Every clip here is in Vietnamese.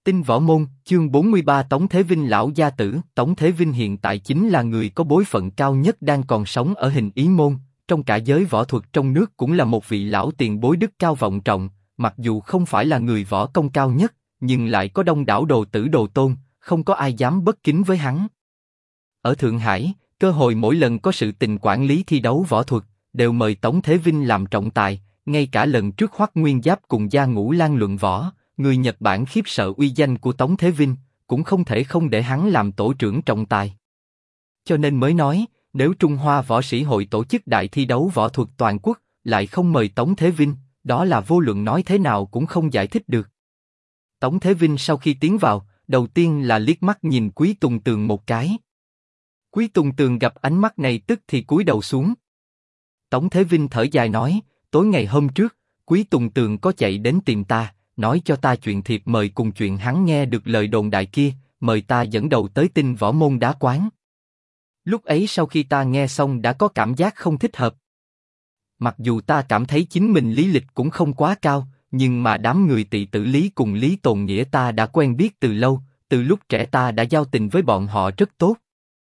Tinh Võ Môn, chương 43 Tống Thế Vinh lão gia tử. Tống Thế Vinh hiện tại chính là người có bối phận cao nhất đang còn sống ở Hình Ý Môn, trong cả giới võ thuật trong nước cũng là một vị lão tiền bối đức cao vọng trọng, mặc dù không phải là người võ công cao nhất, nhưng lại có đông đảo đồ tử đồ tôn, không có ai dám bất kính với hắn. Ở Thượng Hải, cơ hội mỗi lần có sự tình quản lý thi đấu võ thuật, đều mời Tống Thế Vinh làm trọng tài, ngay cả lần trước Hoắc Nguyên Giáp cùng Gia Ngũ Lan luận võ. Người Nhật Bản khiếp sợ uy danh của Tống Thế Vinh, cũng không thể không để hắn làm tổ trưởng trọng tài. Cho nên mới nói, nếu Trung Hoa Võ Sĩ Hội tổ chức đại thi đấu võ thuật toàn quốc, lại không mời Tống Thế Vinh, đó là vô luận nói thế nào cũng không giải thích được. Tống Thế Vinh sau khi tiến vào, đầu tiên là liếc mắt nhìn Quý Tùng Tường một cái. Quý Tùng Tường gặp ánh mắt này tức thì cúi đầu xuống. Tống Thế Vinh thở dài nói, tối ngày hôm trước, Quý Tùng Tường có chạy đến tìm ta, nói cho ta chuyện thiệp mời cùng chuyện hắn nghe được lời đồn đại kia, mời ta dẫn đầu tới Tinh Võ Môn đá quán. Lúc ấy sau khi ta nghe xong đã có cảm giác không thích hợp. Mặc dù ta cảm thấy chính mình lý lịch cũng không quá cao, nhưng mà đám người Tỵ Tử Lý cùng Lý Tồn Nghĩa ta đã quen biết từ lâu, từ lúc trẻ ta đã giao tình với bọn họ rất tốt.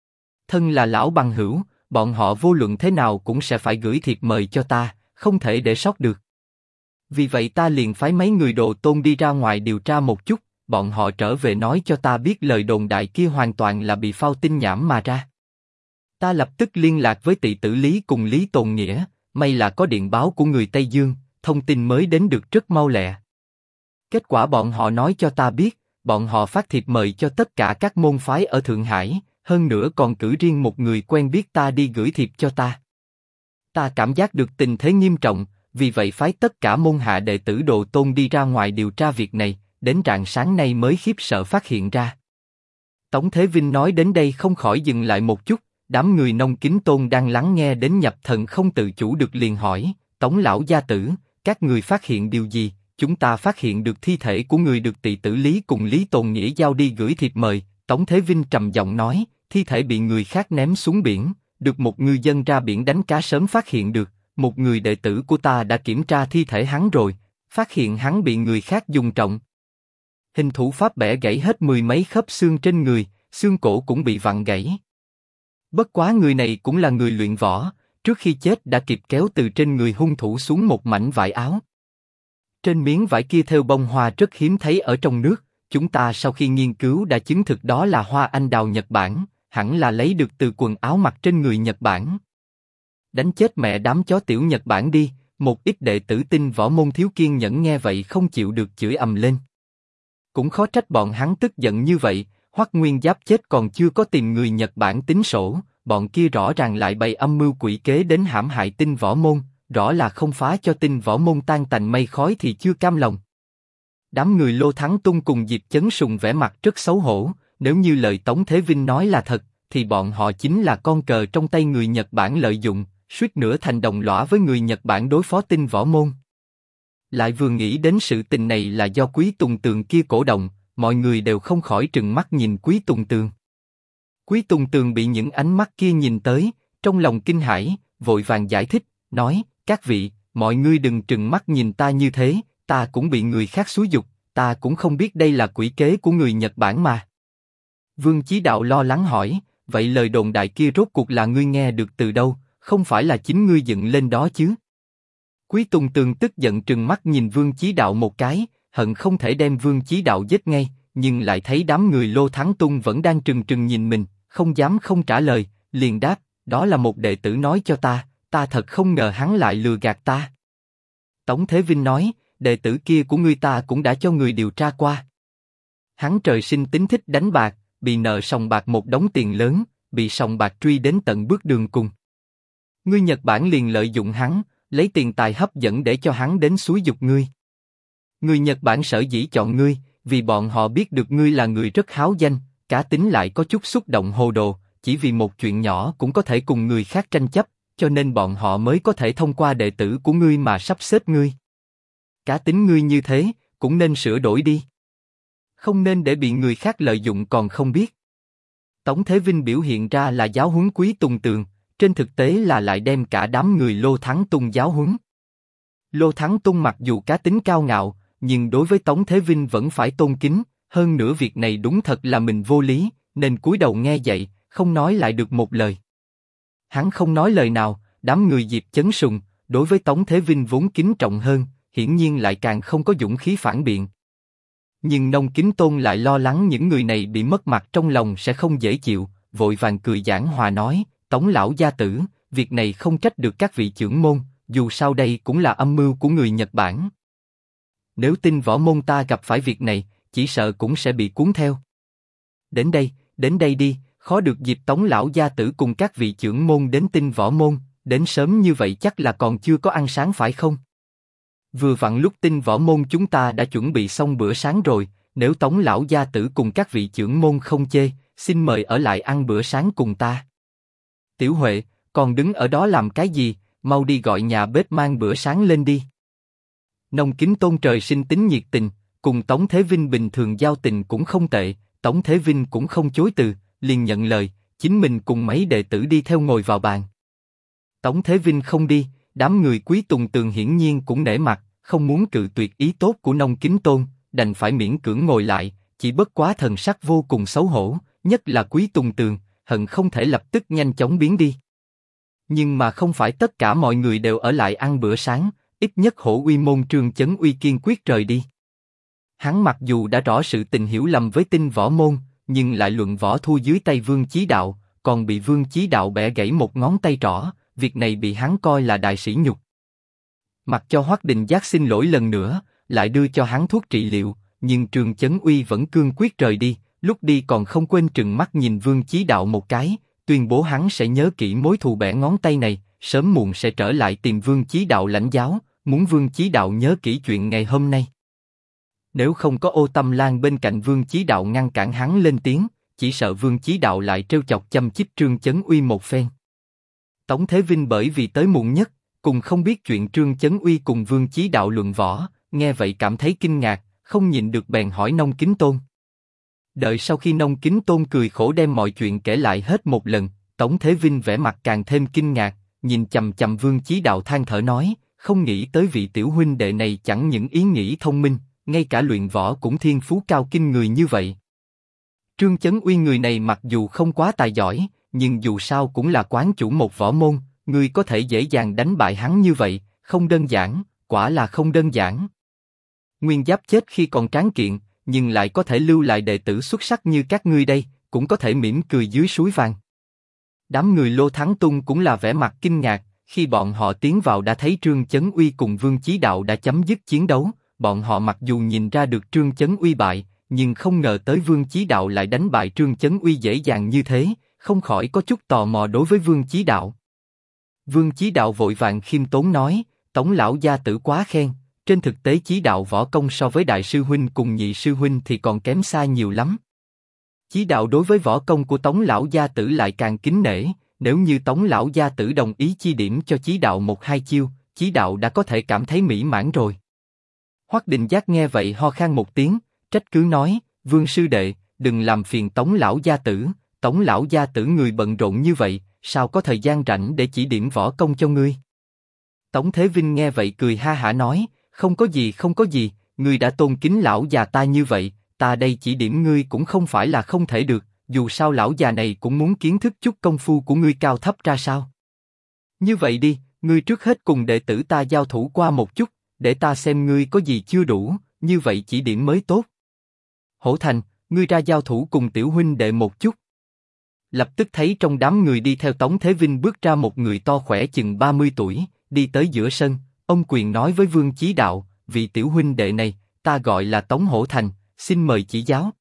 Thân là lão bằng hữu, bọn họ vô luận thế nào cũng sẽ phải gửi thiệp mời cho ta, không thể để sót được. Vì vậy ta liền phái mấy người đồ tôn đi ra ngoài điều tra một chút, bọn họ trở về nói cho ta biết lời đồn đại kia hoàn toàn là bị phao tin nhảm mà ra. Ta lập tức liên lạc với Tỵ Tử Lý cùng Lý Tồn Nghĩa, may là có điện báo của người Tây Dương, thông tin mới đến được rất mau lẹ. Kết quả bọn họ nói cho ta biết, bọn họ phát thiệp mời cho tất cả các môn phái ở Thượng Hải, hơn nữa còn cử riêng một người quen biết ta đi gửi thiệp cho ta. Ta cảm giác được tình thế nghiêm trọng, vì vậy phái tất cả môn hạ đệ tử đồ tôn đi ra ngoài điều tra việc này, đến rạng sáng nay mới khiếp sợ phát hiện ra. Tống Thế Vinh nói đến đây không khỏi dừng lại một chút, đám người Nông Kính Tôn đang lắng nghe đến nhập thần không tự chủ được liền hỏi, Tống lão gia tử, các người phát hiện điều gì? Chúng ta phát hiện được thi thể của người được Tỵ Tử Lý cùng Lý Tồn Nghĩa giao đi gửi thiệp mời. Tống Thế Vinh trầm giọng nói, thi thể bị người khác ném xuống biển, được một ngư dân ra biển đánh cá sớm phát hiện được. Một người đệ tử của ta đã kiểm tra thi thể hắn rồi, phát hiện hắn bị người khác dùng trọng hình thủ pháp bẻ gãy hết mười mấy khớp xương trên người, xương cổ cũng bị vặn gãy. Bất quá người này cũng là người luyện võ, trước khi chết đã kịp kéo từ trên người hung thủ xuống một mảnh vải áo. Trên miếng vải kia thêu bông hoa rất hiếm thấy ở trong nước, chúng ta sau khi nghiên cứu đã chứng thực đó là hoa anh đào Nhật Bản, hẳn là lấy được từ quần áo mặc trên người Nhật Bản. Đánh chết mẹ đám chó tiểu Nhật Bản đi! Một ít đệ tử Tinh Võ Môn thiếu kiên nhẫn nghe vậy không chịu được chửi ầm lên. Cũng khó trách bọn hắn tức giận như vậy. Hoắc Nguyên Giáp chết còn chưa có tìm người Nhật Bản tính sổ, bọn kia rõ ràng lại bày âm mưu quỷ kế đến hãm hại Tinh Võ Môn, rõ là không phá cho Tinh Võ Môn tan tành mây khói thì chưa cam lòng. Đám người Lô Thắng Tung cùng Diệp Chấn Sùng vẻ mặt rất xấu hổ, nếu như lời Tống Thế Vinh nói là thật, thì bọn họ chính là con cờ trong tay người Nhật Bản lợi dụng, suýt nữa thành đồng lõa với người Nhật Bản đối phó Tinh Võ Môn. Lại vừa nghĩ đến sự tình này là do Quý Tùng Tường kia cổ động, mọi người đều không khỏi trừng mắt nhìn Quý Tùng Tường. Quý Tùng Tường bị những ánh mắt kia nhìn tới, trong lòng kinh hãi, vội vàng giải thích, nói, các vị, mọi người đừng trừng mắt nhìn ta như thế, ta cũng bị người khác xúi giục, ta cũng không biết đây là quỷ kế của người Nhật Bản mà. Vương Chí Đạo lo lắng hỏi, vậy lời đồn đại kia rốt cuộc là ngươi nghe được từ đâu, không phải là chính ngươi dựng lên đó chứ? Quý Tùng Tường tức giận trừng mắt nhìn Vương Chí Đạo một cái, hận không thể đem Vương Chí Đạo giết ngay, nhưng lại thấy đám người Lô Thắng Tung vẫn đang trừng trừng nhìn mình, không dám không trả lời, liền đáp, đó là một đệ tử nói cho ta, ta thật không ngờ hắn lại lừa gạt ta. Tống Thế Vinh nói, đệ tử kia của ngươi ta cũng đã cho người điều tra qua. Hắn trời sinh tính thích đánh bạc, bị nợ sòng bạc một đống tiền lớn, bị sòng bạc truy đến tận bước đường cùng. Ngươi Nhật Bản liền lợi dụng hắn, lấy tiền tài hấp dẫn để cho hắn đến xúi giục ngươi. Người Nhật Bản sở dĩ chọn ngươi, vì bọn họ biết được ngươi là người rất háo danh, cá tính lại có chút xúc động hồ đồ, chỉ vì một chuyện nhỏ cũng có thể cùng người khác tranh chấp, cho nên bọn họ mới có thể thông qua đệ tử của ngươi mà sắp xếp ngươi. Cá tính ngươi như thế, cũng nên sửa đổi đi. Không nên để bị người khác lợi dụng còn không biết. Tống Thế Vinh biểu hiện ra là giáo huấn Quý Tùng Tường, trên thực tế là lại đem cả đám người Lô Thắng Tung giáo huấn. Lô Thắng Tung mặc dù cá tính cao ngạo, nhưng đối với Tống Thế Vinh vẫn phải tôn kính, hơn nữa việc này đúng thật là mình vô lý, nên cúi đầu nghe dạy, không nói lại được một lời. Hắn không nói lời nào, đám người Diệp Chấn Sùng, đối với Tống Thế Vinh vốn kính trọng hơn, hiển nhiên lại càng không có dũng khí phản biện. Nhưng Nông Kính Tôn lại lo lắng những người này bị mất mặt trong lòng sẽ không dễ chịu, vội vàng cười giảng hòa nói, Tống lão gia tử, việc này không trách được các vị trưởng môn, dù sao đây cũng là âm mưu của người Nhật Bản. Nếu Tinh Võ môn ta gặp phải việc này, chỉ sợ cũng sẽ bị cuốn theo. Đến đây đi, khó được dịp Tống lão gia tử cùng các vị trưởng môn đến Tinh Võ môn, đến sớm như vậy chắc là còn chưa có ăn sáng phải không? Vừa vặn lúc Tinh Võ môn chúng ta đã chuẩn bị xong bữa sáng rồi, nếu Tống lão gia tử cùng các vị trưởng môn không chê, xin mời ở lại ăn bữa sáng cùng ta. Tiểu Huệ, còn đứng ở đó làm cái gì, mau đi gọi nhà bếp mang bữa sáng lên đi. Nông Kính Tôn trời sinh tính nhiệt tình, cùng Tống Thế Vinh bình thường giao tình cũng không tệ, Tống Thế Vinh cũng không chối từ, liền nhận lời, chính mình cùng mấy đệ tử đi theo ngồi vào bàn. Tống Thế Vinh không đi, đám người Quý Tùng Tường hiển nhiên cũng nể mặt, không muốn cự tuyệt ý tốt của Nông Kính Tôn, đành phải miễn cưỡng ngồi lại, chỉ bất quá thần sắc vô cùng xấu hổ, nhất là Quý Tùng Tường, hận không thể lập tức nhanh chóng biến đi. Nhưng mà không phải tất cả mọi người đều ở lại ăn bữa sáng, ít nhất Hổ Uy môn Trương Chấn Uy kiên quyết rời đi. Hắn mặc dù đã rõ sự tình hiểu lầm với Tinh Võ môn, nhưng lại luận võ thua dưới tay Vương Chí Đạo, còn bị Vương Chí Đạo bẻ gãy một ngón tay trỏ, việc này bị hắn coi là đại sỉ nhục. Mặc cho Hoắc Đình Giác xin lỗi lần nữa, lại đưa cho hắn thuốc trị liệu, nhưng Trương Chấn Uy vẫn cương quyết rời đi, lúc đi còn không quên trừng mắt nhìn Vương Chí Đạo một cái, tuyên bố hắn sẽ nhớ kỹ mối thù bẻ ngón tay này, sớm muộn sẽ trở lại tìm Vương Chí Đạo lãnh giáo, muốn Vương Chí Đạo nhớ kỹ chuyện ngày hôm nay. Nếu không có Ô Tâm Lan bên cạnh Vương Chí Đạo ngăn cản hắn lên tiếng, chỉ sợ Vương Chí Đạo lại trêu chọc châm chích Trương Chấn Uy một phen. Tống Thế Vinh bởi vì tới muộn nhất, cùng không biết chuyện Trương Chấn Uy cùng Vương Chí Đạo luận võ, nghe vậy cảm thấy kinh ngạc, không nhịn được bèn hỏi Nông Kính Tôn. Đợi sau khi Nông Kính Tôn cười khổ đem mọi chuyện kể lại hết một lần, Tống Thế Vinh vẻ mặt càng thêm kinh ngạc, nhìn chằm chằm Vương Chí Đạo than thở nói, không nghĩ tới vị tiểu huynh đệ này chẳng những ý nghĩ thông minh, ngay cả luyện võ cũng thiên phú cao kinh người như vậy. Trương Chấn Uy người này mặc dù không quá tài giỏi, nhưng dù sao cũng là quán chủ một võ môn, người có thể dễ dàng đánh bại hắn như vậy, không đơn giản, quả là không đơn giản. Nguyên Giáp chết khi còn tráng kiện, nhưng lại có thể lưu lại đệ tử xuất sắc như các ngươi đây, cũng có thể mỉm cười dưới suối vàng. Đám người Lô Thắng Tung cũng là vẻ mặt kinh ngạc, khi bọn họ tiến vào đã thấy Trương Chấn Uy cùng Vương Chí Đạo đã chấm dứt chiến đấu, bọn họ mặc dù nhìn ra được Trương Chấn Uy bại, nhưng không ngờ tới Vương Chí Đạo lại đánh bại Trương Chấn Uy dễ dàng như thế, không khỏi có chút tò mò đối với Vương Chí Đạo. Vương Chí Đạo vội vàng khiêm tốn nói, Tống lão gia tử quá khen, trên thực tế Chí Đạo võ công so với đại sư huynh cùng nhị sư huynh thì còn kém xa nhiều lắm. Chí Đạo đối với võ công của Tống lão gia tử lại càng kính nể, nếu như Tống lão gia tử đồng ý chi điểm cho Chí Đạo một hai chiêu, Chí Đạo đã có thể cảm thấy mỹ mãn rồi. Hoắc Đình Giác nghe vậy ho khan một tiếng, trách cứ nói, Vương sư đệ, đừng làm phiền Tống lão gia tử, Tống lão gia tử người bận rộn như vậy, sao có thời gian rảnh để chỉ điểm võ công cho ngươi? Tống Thế Vinh nghe vậy cười ha hả nói, không có gì, ngươi đã tôn kính lão già ta như vậy, ta đây chỉ điểm ngươi cũng không phải là không thể được, dù sao lão già này cũng muốn kiến thức chút công phu của ngươi cao thấp ra sao. Như vậy đi, ngươi trước hết cùng đệ tử ta giao thủ qua một chút, để ta xem ngươi có gì chưa đủ, như vậy chỉ điểm mới tốt. Hổ Thành, ngươi ra giao thủ cùng tiểu huynh đệ một chút. Lập tức thấy trong đám người đi theo Tống Thế Vinh bước ra một người to khỏe chừng 30 tuổi, đi tới giữa sân, ông quyền nói với Vương Chí Đạo, vị tiểu huynh đệ này, ta gọi là Tống Hổ Thành, xin mời chỉ giáo.